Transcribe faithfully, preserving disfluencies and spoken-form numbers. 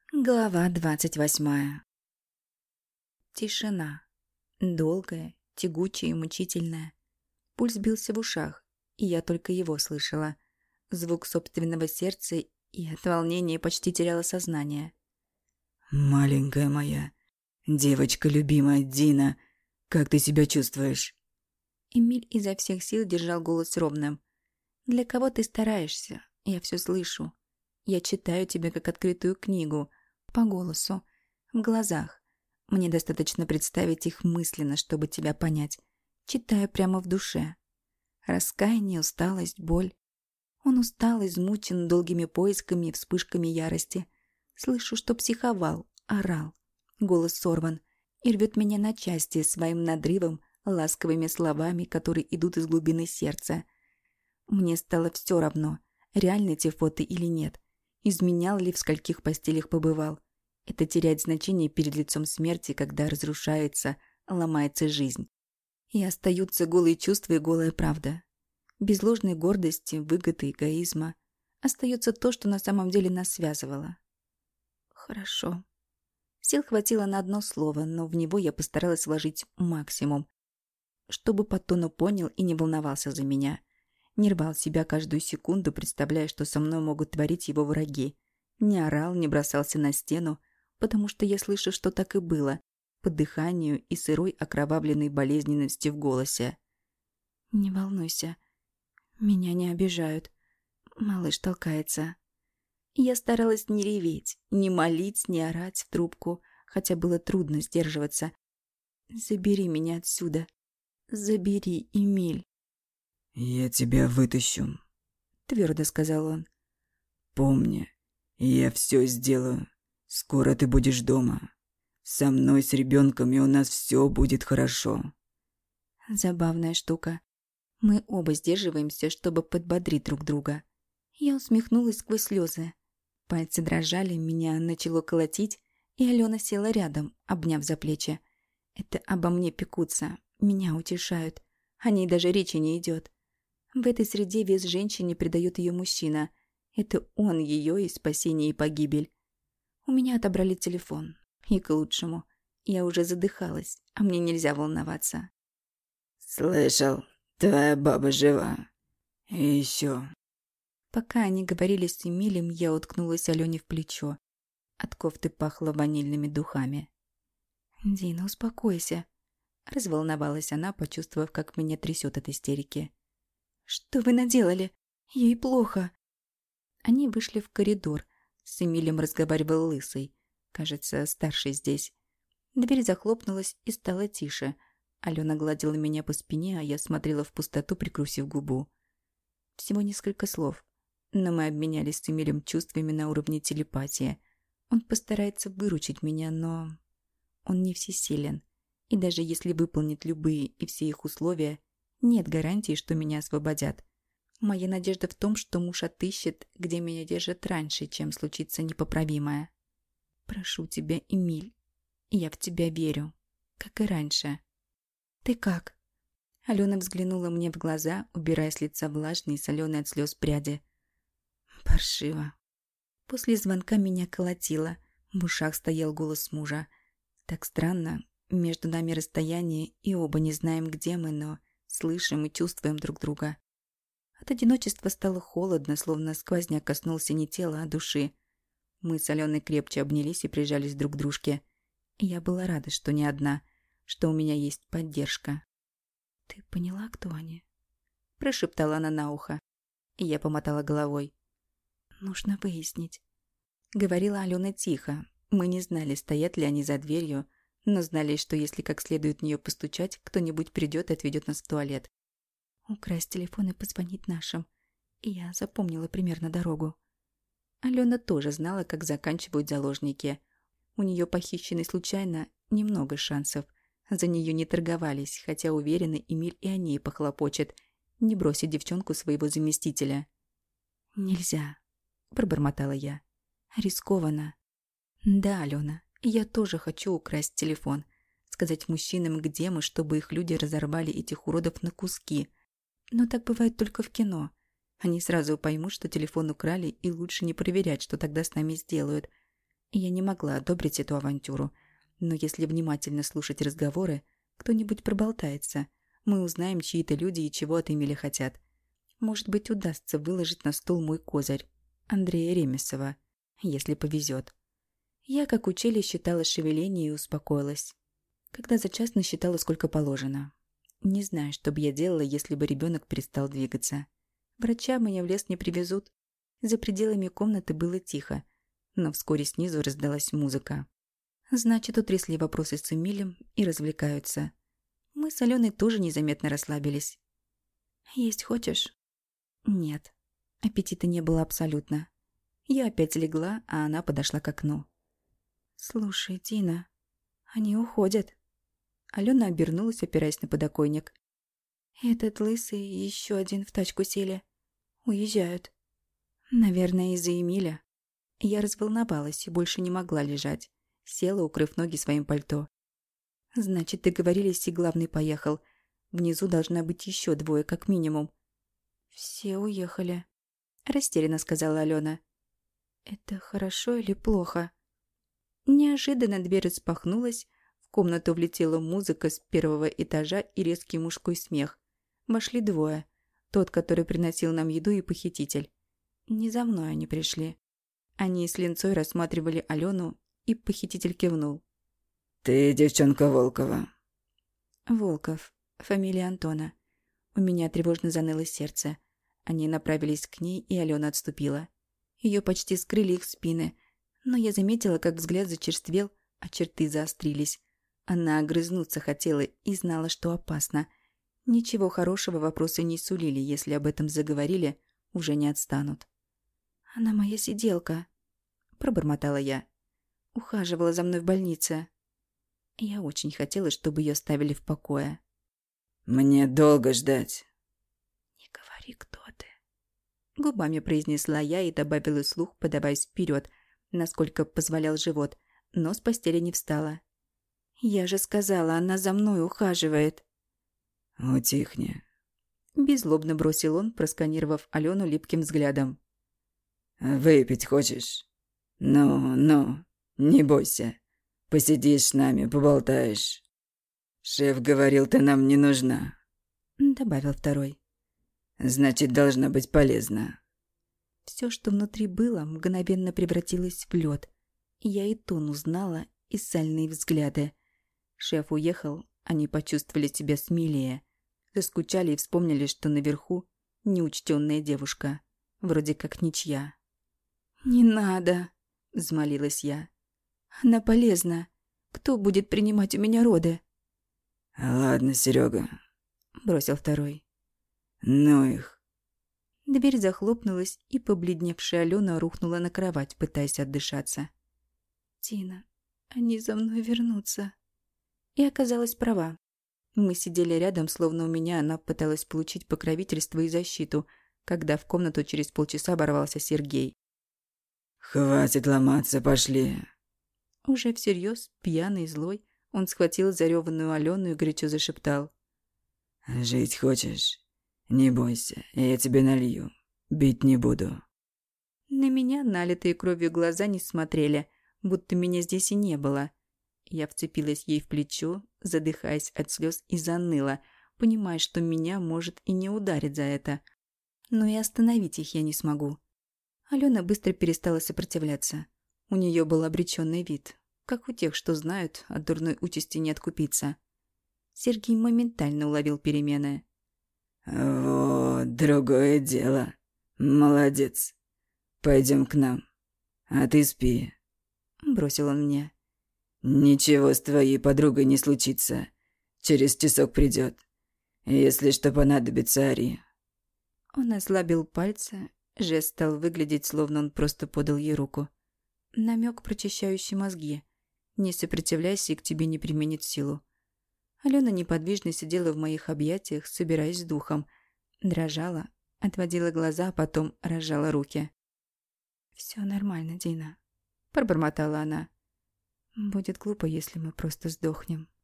Глава двадцать восьмая. Тишина. Долгая, тягучая и мучительная. Пульс бился в ушах, и я только его слышала. Звук собственного сердца, и от волнения почти теряла сознание. «Маленькая моя, девочка любимая Дина, как ты себя чувствуешь?» Эмиль изо всех сил держал голос ровным. «Для кого ты стараешься? Я все слышу. Я читаю тебя как открытую книгу, по голосу, в глазах. Мне достаточно представить их мысленно, чтобы тебя понять. Читаю прямо в душе. Раскаяние, усталость, боль. Он устал, измучен долгими поисками и вспышками ярости. Слышу, что психовал, орал. Голос сорван и рвет меня на части своим надрывом, ласковыми словами, которые идут из глубины сердца. Мне стало все равно, реальны те фото или нет. Изменял ли, в скольких постелях побывал. Это теряет значение перед лицом смерти, когда разрушается, ломается жизнь. И остаются голые чувства и голая правда. Без ложной гордости, выгоды, эгоизма. Остается то, что на самом деле нас связывало. Хорошо. Сил хватило на одно слово, но в него я постаралась вложить максимум, чтобы по тону понял и не волновался за меня. Не рвал себя каждую секунду, представляя, что со мной могут творить его враги. Не орал, не бросался на стену, потому что я слышу, что так и было, по дыханию и сырой окровавленной болезненности в голосе. «Не волнуйся, меня не обижают. Малыш толкается». Я старалась не реветь, не молить, не орать в трубку, хотя было трудно сдерживаться. «Забери меня отсюда. Забери, Эмиль». «Я тебя вытащу», — твердо сказал он. «Помни, я все сделаю. Скоро ты будешь дома. Со мной, с ребенком, и у нас все будет хорошо». Забавная штука. Мы оба сдерживаемся, чтобы подбодрить друг друга. Я усмехнулась сквозь слезы. Пальцы дрожали, меня начало колотить, и Алена села рядом, обняв за плечи. Это обо мне пекутся, меня утешают. О ней даже речи не идет. В этой среде вес женщине придает ее мужчина. Это он ее и спасение, и погибель. У меня отобрали телефон. И к лучшему. Я уже задыхалась, а мне нельзя волноваться. «Слышал, твоя баба жива. И еще...» Пока они говорили с Эмилем, я уткнулась Алене в плечо. От кофты пахло ванильными духами. «Дина, успокойся», — разволновалась она, почувствовав, как меня трясет от истерики. «Что вы наделали? Ей плохо». Они вышли в коридор. С Эмилем разговаривал лысый. Кажется, старший здесь. Дверь захлопнулась и стало тише. Алена гладила меня по спине, а я смотрела в пустоту, прикусив губу. Всего несколько слов. Но мы обменялись с Эмилем чувствами на уровне телепатии. Он постарается выручить меня, но... Он не всесилен. И даже если выполнит любые и все их условия, нет гарантии, что меня освободят. Моя надежда в том, что муж отыщет, где меня держат раньше, чем случится непоправимое. Прошу тебя, Эмиль, я в тебя верю, как и раньше. Ты как? Алена взглянула мне в глаза, убирая с лица влажные, соленые от слез пряди. Паршиво. После звонка меня колотило. В ушах стоял голос мужа. Так странно. Между нами расстояние, и оба не знаем, где мы, но слышим и чувствуем друг друга. От одиночества стало холодно, словно сквозняк коснулся не тела, а души. Мы с Аленой крепче обнялись и прижались друг к дружке. И я была рада, что не одна, что у меня есть поддержка. «Ты поняла, кто они?» – прошептала она на ухо. И я помотала головой. «Нужно выяснить», — говорила Алена тихо. Мы не знали, стоят ли они за дверью, но знали, что если как следует в нее постучать, кто-нибудь придет и отведет нас в туалет. Украсть телефон и позвонить нашим. И я запомнила примерно дорогу. Алена тоже знала, как заканчивают заложники. У нее похищенный случайно немного шансов. За нее не торговались, хотя уверены, Эмиль и о ней похлопочет. Не бросить девчонку своего заместителя. «Нельзя», — пробормотала я. «Рискованно». «Да, Алена, я тоже хочу украсть телефон. Сказать мужчинам, где мы, чтобы их люди разорвали этих уродов на куски. Но так бывает только в кино. Они сразу поймут, что телефон украли, и лучше не проверять, что тогда с нами сделают. Я не могла одобрить эту авантюру, но если внимательно слушать разговоры, кто-нибудь проболтается. Мы узнаем, чьи-то люди и чего от Эмиля хотят. Может быть, удастся выложить на стол мой козырь, Андрея Ремесова, если повезет. Я, как учили, считала шевеление и успокоилась. Когда за час насчитала, сколько положено. Не знаю, что бы я делала, если бы ребенок перестал двигаться. Врача меня в лес не привезут. За пределами комнаты было тихо, но вскоре снизу раздалась музыка. Значит, утрясли вопросы с Эмилем и развлекаются. Мы с Аленой тоже незаметно расслабились. «Есть хочешь?» «Нет». Аппетита не было абсолютно. Я опять легла, а она подошла к окну. «Слушай, Дина, они уходят». Алена обернулась, опираясь на подоконник. «Этот лысый и еще один в тачку сели. Уезжают. Наверное, из-за Эмиля». Я разволновалась и больше не могла лежать. Села, укрыв ноги своим пальто. «Значит, договорились, и главный поехал. Внизу должна быть еще двое, как минимум». «Все уехали», — растерянно сказала Алена. «Это хорошо или плохо?» Неожиданно дверь распахнулась, в комнату влетела музыка с первого этажа и резкий мужской смех. Вошли двое. Тот, который приносил нам еду, и похититель. Не за мной они пришли. Они с линцой рассматривали Алену, и похититель кивнул. «Ты девчонка Волкова». «Волков. Фамилия Антона». У меня тревожно заныло сердце. Они направились к ней, и Алена отступила. Ее почти скрыли их спины, но я заметила, как взгляд зачерствел, а черты заострились. Она огрызнуться хотела и знала, что опасно. Ничего хорошего вопросы не сулили, если об этом заговорили, уже не отстанут. «Она моя сиделка», — пробормотала я. «Ухаживала за мной в больнице». Я очень хотела, чтобы ее оставили в покое. «Мне долго ждать». «Не говори, кто ты», — губами произнесла я и добавила слух, подаваясь вперед, насколько позволял живот, но с постели не встала. «Я же сказала, она за мной ухаживает». «Утихни», — беззлобно бросил он, просканировав Алену липким взглядом. «Выпить хочешь? Ну, ну, не бойся. Посидишь с нами, поболтаешь. Шеф говорил, ты нам не нужна», — добавил второй. «Значит, должна быть полезна». Все, что внутри было, мгновенно превратилось в лед. Я и тон узнала, и сальные взгляды. Шеф уехал, они почувствовали себя смелее. Заскучали и вспомнили, что наверху неучтенная девушка. Вроде как ничья. «Не надо», — взмолилась я. «Она полезна. Кто будет принимать у меня роды?» «Ладно, Серега», — бросил второй. «Ну их». Дверь захлопнулась, и побледневшая Алена рухнула на кровать, пытаясь отдышаться. «Тина, они за мной вернутся». И оказалась права. Мы сидели рядом, словно у меня она пыталась получить покровительство и защиту, когда в комнату через полчаса ворвался Сергей. «Хватит ломаться, пошли». Уже всерьез, пьяный и злой, он схватил зареванную Алену и горячо зашептал. «Жить хочешь? Не бойся, я тебе налью. Бить не буду». На меня налитые кровью глаза не смотрели, будто меня здесь и не было. Я вцепилась ей в плечо, задыхаясь от слез, и заныла, понимая, что меня может и не ударить за это. Но и остановить их я не смогу. Алена быстро перестала сопротивляться. У нее был обреченный вид, как у тех, что знают, от дурной участи не откупиться. Сергей моментально уловил перемены. «Вот, другое дело. Молодец. Пойдем к нам. А ты спи», — бросил он мне. «Ничего с твоей подругой не случится. Через часок придет. Если что понадобится, ори». Он ослабил пальцы, жест стал выглядеть, словно он просто подал ей руку. Намек, прочищающий мозги. Не сопротивляйся, и к тебе не применит силу. Алена неподвижно сидела в моих объятиях, собираясь с духом. Дрожала, отводила глаза, а потом разжала руки. «Все нормально, Дина», — пробормотала она. «Будет глупо, если мы просто сдохнем».